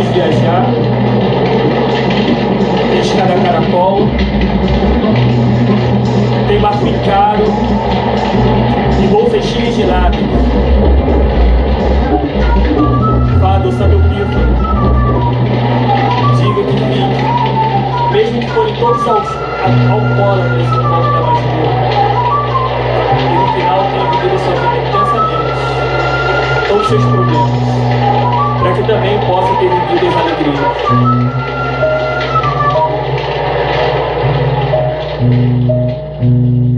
viajar, tem escada caracol, tem marfim caro e bolsas cheias de lábios. Fado, sabe o pico? Diga que fique, mesmo que forem todos alcoólatras no ponto da masculina. E no final tenha vivido sua vida intensamente, todos os seus problemas, para que também possa ter vivido as alegrias.